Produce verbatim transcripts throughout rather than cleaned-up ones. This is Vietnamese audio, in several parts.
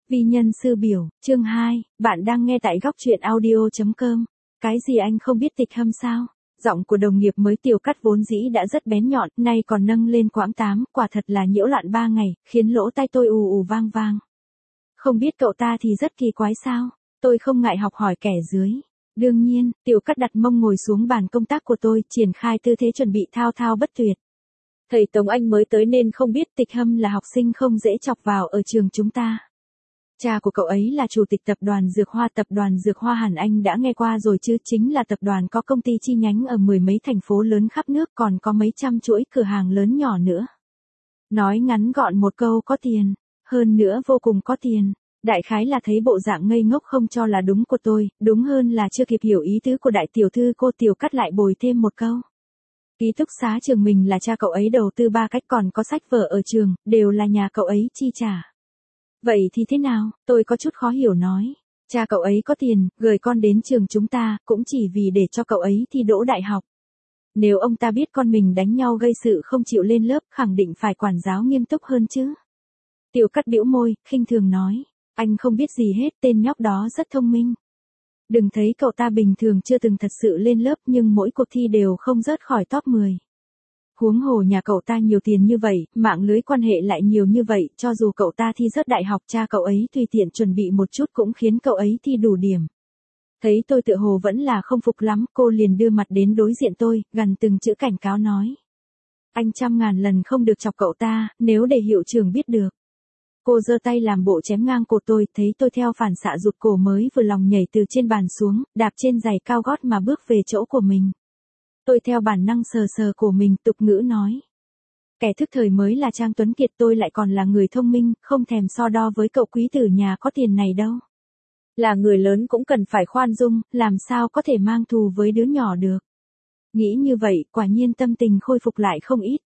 Vi nhân sư biểu, chương hai, bạn đang nghe tại góc truyện audio chấm com. Cái gì anh không biết Tịch Hâm sao? Giọng của đồng nghiệp mới Tiểu Cắt vốn dĩ đã rất bén nhọn, nay còn nâng lên quãng tám, quả thật là nhiễu loạn ba ngày, khiến lỗ tai tôi ù ù vang vang. Không biết cậu ta thì rất kỳ quái sao? Tôi không ngại học hỏi kẻ dưới. Đương nhiên, Tiểu Cắt đặt mông ngồi xuống bàn công tác của tôi, triển khai tư thế chuẩn bị thao thao bất tuyệt. Thầy Tống Anh mới tới nên không biết Tịch Hâm là học sinh không dễ chọc vào ở trường chúng ta. Cha của cậu ấy là chủ tịch tập đoàn Dược Hoa. Tập đoàn Dược Hoa hẳn anh đã nghe qua rồi chứ, chính là tập đoàn có công ty chi nhánh ở mười mấy thành phố lớn khắp nước, còn có mấy trăm chuỗi cửa hàng lớn nhỏ nữa. Nói ngắn gọn một câu, có tiền, hơn nữa vô cùng có tiền. Đại khái là thấy bộ dạng ngây ngốc không cho là đúng của tôi, đúng hơn là chưa kịp hiểu ý tứ của đại tiểu thư cô Tiểu Cắt lại bồi thêm một câu. Ký túc xá trường mình là cha cậu ấy đầu tư ba cách, còn có sách vở ở trường, đều là nhà cậu ấy chi trả. Vậy thì thế nào? Tôi có chút khó hiểu nói. Cha cậu ấy có tiền, gửi con đến trường chúng ta, cũng chỉ vì để cho cậu ấy thi đỗ đại học. Nếu ông ta biết con mình đánh nhau gây sự không chịu lên lớp, khẳng định phải quản giáo nghiêm túc hơn chứ. Tiểu Cắt bĩu môi, khinh thường nói. Anh không biết gì hết, tên nhóc đó rất thông minh. Đừng thấy cậu ta bình thường chưa từng thật sự lên lớp, nhưng mỗi cuộc thi đều không rớt khỏi top mười. Huống hồ nhà cậu ta nhiều tiền như vậy, mạng lưới quan hệ lại nhiều như vậy, cho dù cậu ta thi rớt đại học, cha cậu ấy tùy tiện chuẩn bị một chút cũng khiến cậu ấy thi đủ điểm. Thấy tôi tựa hồ vẫn là không phục lắm, cô liền đưa mặt đến đối diện tôi, gằn từng chữ cảnh cáo nói. Anh trăm ngàn lần không được chọc cậu ta, nếu để hiệu trưởng biết được. Cô giơ tay làm bộ chém ngang cổ tôi, thấy tôi theo phản xạ rụt cổ mới vừa lòng nhảy từ trên bàn xuống, đạp trên giày cao gót mà bước về chỗ của mình. Tôi theo bản năng sờ sờ cổ mình, tục ngữ nói. Kẻ thức thời mới là Trang Tuấn Kiệt, tôi lại còn là người thông minh, không thèm so đo với cậu quý tử nhà có tiền này đâu. Là người lớn cũng cần phải khoan dung, làm sao có thể mang thù với đứa nhỏ được. Nghĩ như vậy, quả nhiên tâm tình khôi phục lại không ít.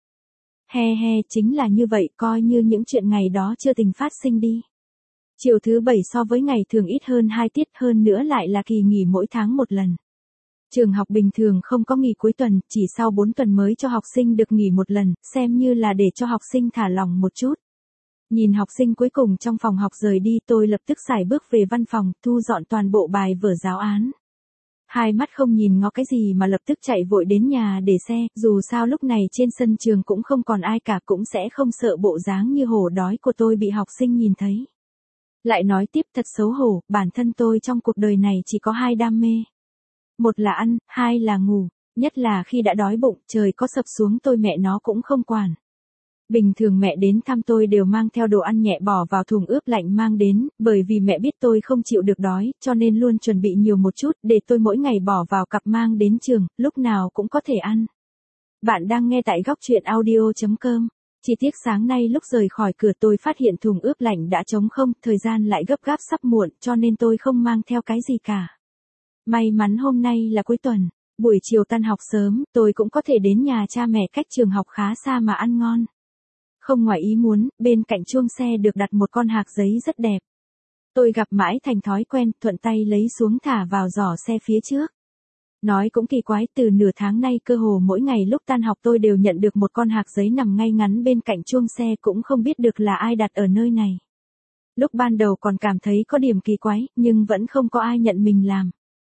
He he, chính là như vậy, coi như những chuyện ngày đó chưa từng phát sinh đi. Chiều thứ bảy so với ngày thường ít hơn hai tiết, hơn nữa lại là kỳ nghỉ mỗi tháng một lần. Trường học bình thường không có nghỉ cuối tuần, chỉ sau bốn tuần mới cho học sinh được nghỉ một lần, xem như là để cho học sinh thả lỏng một chút. Nhìn học sinh cuối cùng trong phòng học rời đi, tôi lập tức sải bước về văn phòng, thu dọn toàn bộ bài vở giáo án. Hai mắt không nhìn ngó cái gì mà lập tức chạy vội đến nhà để xe, dù sao lúc này trên sân trường cũng không còn ai cả, cũng sẽ không sợ bộ dáng như hổ đói của tôi bị học sinh nhìn thấy. Lại nói tiếp, thật xấu hổ, bản thân tôi trong cuộc đời này chỉ có hai đam mê. Một là ăn, hai là ngủ, nhất là khi đã đói bụng, trời có sập xuống tôi mẹ nó cũng không quản. Bình thường mẹ đến thăm tôi đều mang theo đồ ăn nhẹ bỏ vào thùng ướp lạnh mang đến, bởi vì mẹ biết tôi không chịu được đói, cho nên luôn chuẩn bị nhiều một chút, để tôi mỗi ngày bỏ vào cặp mang đến trường, lúc nào cũng có thể ăn. Bạn đang nghe tại góc truyện audio chấm com. Chi tiết sáng nay lúc rời khỏi cửa tôi phát hiện thùng ướp lạnh đã trống không, thời gian lại gấp gáp sắp muộn, cho nên tôi không mang theo cái gì cả. May mắn hôm nay là cuối tuần, buổi chiều tan học sớm, tôi cũng có thể đến nhà cha mẹ cách trường học khá xa mà ăn ngon. Không ngoài ý muốn, bên cạnh chuông xe được đặt một con hạc giấy rất đẹp. Tôi gặp mãi thành thói quen, thuận tay lấy xuống thả vào giỏ xe phía trước. Nói cũng kỳ quái, từ nửa tháng nay cơ hồ mỗi ngày lúc tan học tôi đều nhận được một con hạc giấy nằm ngay ngắn bên cạnh chuông xe, cũng không biết được là ai đặt ở nơi này. Lúc ban đầu còn cảm thấy có điểm kỳ quái, nhưng vẫn không có ai nhận mình làm.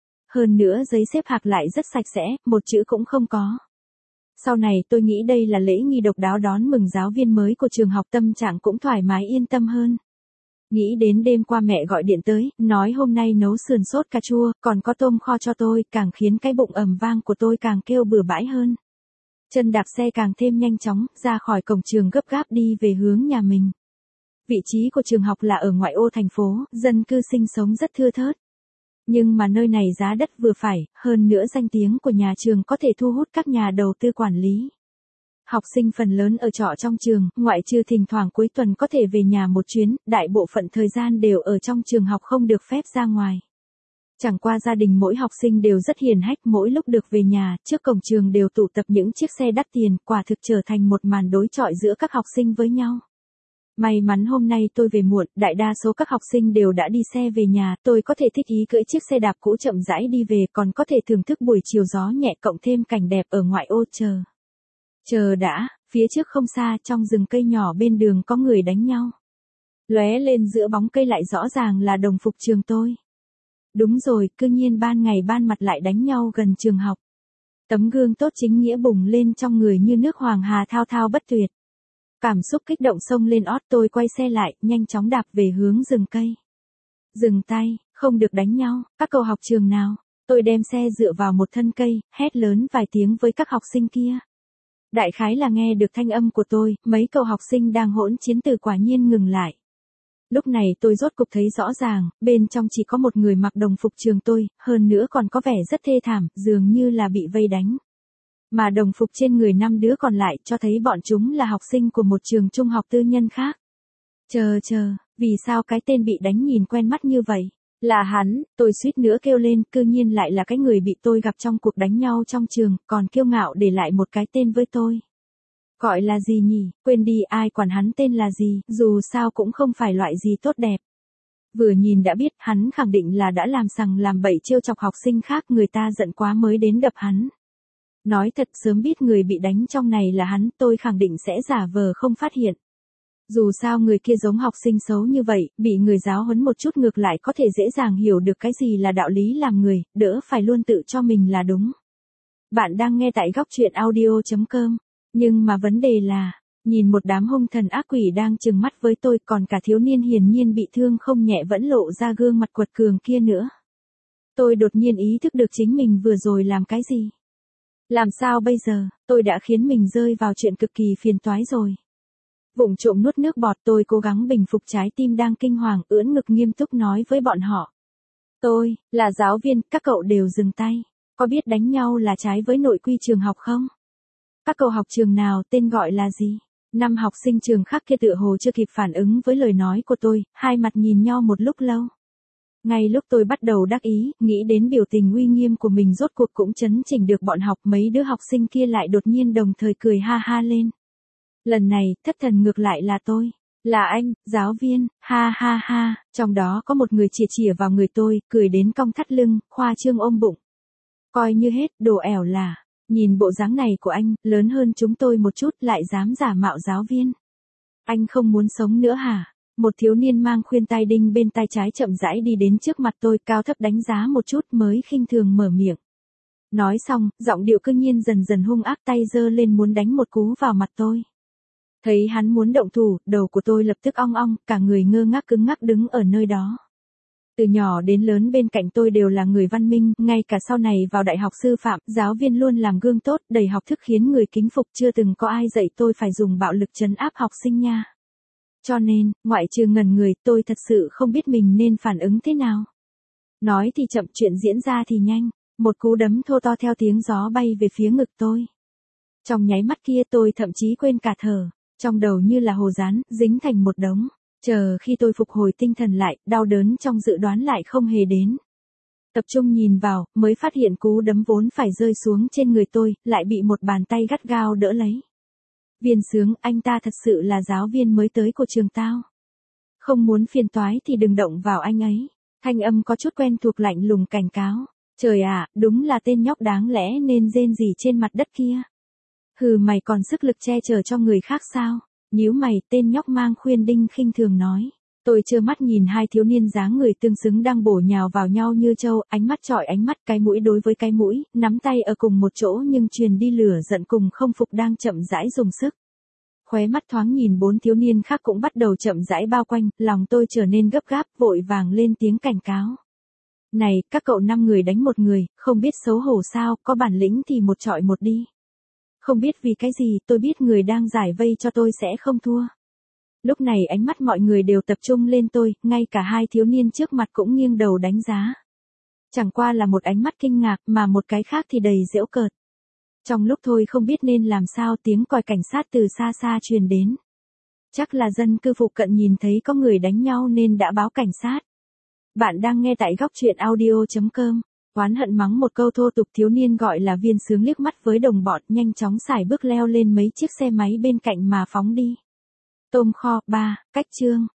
Hơn nữa giấy xếp hạc lại rất sạch sẽ, một chữ cũng không có. Sau này tôi nghĩ đây là lễ nghi độc đáo đón mừng giáo viên mới của trường học, tâm trạng cũng thoải mái yên tâm hơn. Nghĩ đến đêm qua mẹ gọi điện tới, nói hôm nay nấu sườn sốt cà chua, còn có tôm kho cho tôi, càng khiến cái bụng ầm vang của tôi càng kêu bừa bãi hơn. Chân đạp xe càng thêm nhanh chóng, ra khỏi cổng trường gấp gáp đi về hướng nhà mình. Vị trí của trường học là ở ngoại ô thành phố, dân cư sinh sống rất thưa thớt. Nhưng mà nơi này giá đất vừa phải, hơn nữa danh tiếng của nhà trường có thể thu hút các nhà đầu tư quản lý. Học sinh phần lớn ở trọ trong trường, ngoại trừ thỉnh thoảng cuối tuần có thể về nhà một chuyến, đại bộ phận thời gian đều ở trong trường học không được phép ra ngoài. Chẳng qua gia đình mỗi học sinh đều rất hiền hách, mỗi lúc được về nhà, trước cổng trường đều tụ tập những chiếc xe đắt tiền, quả thực trở thành một màn đối chọi giữa các học sinh với nhau. May mắn hôm nay tôi về muộn, đại đa số các học sinh đều đã đi xe về nhà, tôi có thể thích ý cưỡi chiếc xe đạp cũ chậm rãi đi về, còn có thể thưởng thức buổi chiều gió nhẹ cộng thêm cảnh đẹp ở ngoại ô. Chờ. Chờ đã, phía trước không xa, trong rừng cây nhỏ bên đường có người đánh nhau. Lóe lên giữa bóng cây lại rõ ràng là đồng phục trường tôi. Đúng rồi, cư nhiên ban ngày ban mặt lại đánh nhau gần trường học. Tấm gương tốt chính nghĩa bùng lên trong người như nước hoàng hà thao thao bất tuyệt. Cảm xúc kích động xông lên ót, tôi quay xe lại, nhanh chóng đạp về hướng rừng cây. Dừng tay, không được đánh nhau, các cậu học trường nào? Tôi đem xe dựa vào một thân cây, hét lớn vài tiếng với các học sinh kia. Đại khái là nghe được thanh âm của tôi, mấy cậu học sinh đang hỗn chiến từ quả nhiên ngừng lại. Lúc này tôi rốt cục thấy rõ ràng, bên trong chỉ có một người mặc đồng phục trường tôi, hơn nữa còn có vẻ rất thê thảm, dường như là bị vây đánh. Mà đồng phục trên người năm đứa còn lại cho thấy bọn chúng là học sinh của một trường trung học tư nhân khác. Chờ chờ, vì sao cái tên bị đánh nhìn quen mắt như vậy? Là hắn, tôi suýt nữa kêu lên, cư nhiên lại là cái người bị tôi gặp trong cuộc đánh nhau trong trường, còn kiêu ngạo để lại một cái tên với tôi. Gọi là gì nhỉ, quên đi, ai quản hắn tên là gì, dù sao cũng không phải loại gì tốt đẹp. Vừa nhìn đã biết, hắn khẳng định là đã làm sằng làm bậy trêu chọc học sinh khác, người ta giận quá mới đến đập hắn. Nói thật, sớm biết người bị đánh trong này là hắn, tôi khẳng định sẽ giả vờ không phát hiện. Dù sao người kia giống học sinh xấu như vậy, bị người giáo huấn một chút ngược lại có thể dễ dàng hiểu được cái gì là đạo lý làm người, đỡ phải luôn tự cho mình là đúng. Bạn đang nghe tại góc truyện audio chấm com. Nhưng mà vấn đề là, nhìn một đám hung thần ác quỷ đang trừng mắt với tôi, còn cả thiếu niên hiển nhiên bị thương không nhẹ vẫn lộ ra gương mặt quật cường kia nữa. Tôi đột nhiên ý thức được chính mình vừa rồi làm cái gì. Làm sao bây giờ, tôi đã khiến mình rơi vào chuyện cực kỳ phiền toái rồi. Vụng trộm nuốt nước bọt, tôi cố gắng bình phục trái tim đang kinh hoàng, ưỡn ngực nghiêm túc nói với bọn họ. Tôi, là giáo viên, các cậu đều dừng tay. Có biết đánh nhau là trái với nội quy trường học không? Các cậu học trường nào, tên gọi là gì? Năm học sinh trường khác kia tựa hồ chưa kịp phản ứng với lời nói của tôi, hai mặt nhìn nhau một lúc lâu. Ngay lúc tôi bắt đầu đắc ý, nghĩ đến biểu tình uy nghiêm của mình rốt cuộc cũng chấn chỉnh được bọn học, mấy đứa học sinh kia lại đột nhiên đồng thời cười ha ha lên. Lần này, thất thần ngược lại là tôi. Là anh, giáo viên, ha ha ha, trong đó có một người chìa chìa vào người tôi, cười đến cong thắt lưng, khoa trương ôm bụng. Coi như hết, đồ ẻo là, nhìn bộ dáng này của anh, lớn hơn chúng tôi một chút lại dám giả mạo giáo viên. Anh không muốn sống nữa hả? Một thiếu niên mang khuyên tai đinh bên tai trái chậm rãi đi đến trước mặt tôi, cao thấp đánh giá một chút mới khinh thường mở miệng. Nói xong, giọng điệu cương nhiên dần dần hung ác, tay giơ lên muốn đánh một cú vào mặt tôi. Thấy hắn muốn động thủ, đầu của tôi lập tức ong ong, cả người ngơ ngác cứng ngắc đứng ở nơi đó. Từ nhỏ đến lớn bên cạnh tôi đều là người văn minh, ngay cả sau này vào đại học sư phạm, giáo viên luôn làm gương tốt, đầy học thức khiến người kính phục, chưa từng có ai dạy tôi phải dùng bạo lực trấn áp học sinh nha. Cho nên, ngoại trừ ngẩn người, tôi thật sự không biết mình nên phản ứng thế nào. Nói thì chậm, chuyện diễn ra thì nhanh, một cú đấm thô to theo tiếng gió bay về phía ngực tôi. Trong nháy mắt kia tôi thậm chí quên cả thở, trong đầu như là hồ dán, dính thành một đống. Chờ khi tôi phục hồi tinh thần lại, đau đớn trong dự đoán lại không hề đến. Tập trung nhìn vào, mới phát hiện cú đấm vốn phải rơi xuống trên người tôi, lại bị một bàn tay gắt gao đỡ lấy. Viên Sướng, anh ta thật sự là giáo viên mới tới của trường tao. Không muốn phiền toái thì đừng động vào anh ấy. Thanh âm có chút quen thuộc lạnh lùng cảnh cáo. Trời ạ, đúng là tên nhóc đáng lẽ nên rên rỉ trên mặt đất kia. Hừ, mày còn sức lực che chở cho người khác sao? Nhíu mày, tên nhóc mang khuyên đinh khinh thường nói. Tôi trơ mắt nhìn hai thiếu niên dáng người tương xứng đang bổ nhào vào nhau như trâu, ánh mắt chọi ánh mắt, cái mũi đối với cái mũi, nắm tay ở cùng một chỗ nhưng truyền đi lửa giận cùng không phục đang chậm rãi dùng sức. Khóe mắt thoáng nhìn bốn thiếu niên khác cũng bắt đầu chậm rãi bao quanh, lòng tôi trở nên gấp gáp, vội vàng lên tiếng cảnh cáo. Này, các cậu năm người đánh một người, không biết xấu hổ sao, có bản lĩnh thì một trọi một đi. Không biết vì cái gì, tôi biết người đang giải vây cho tôi sẽ không thua. Lúc này ánh mắt mọi người đều tập trung lên tôi, ngay cả hai thiếu niên trước mặt cũng nghiêng đầu đánh giá. Chẳng qua là một ánh mắt kinh ngạc, mà một cái khác thì đầy giễu cợt. Trong lúc thôi không biết nên làm sao, tiếng còi cảnh sát từ xa xa truyền đến. Chắc là dân cư phụ cận nhìn thấy có người đánh nhau nên đã báo cảnh sát. Bạn đang nghe tại góc truyện audio chấm com. Oán hận mắng một câu thô tục, thiếu niên gọi là Viên Sướng liếc mắt với đồng bọn, nhanh chóng xài bước leo lên mấy chiếc xe máy bên cạnh mà phóng đi. Tôm kho, ba, cách chương.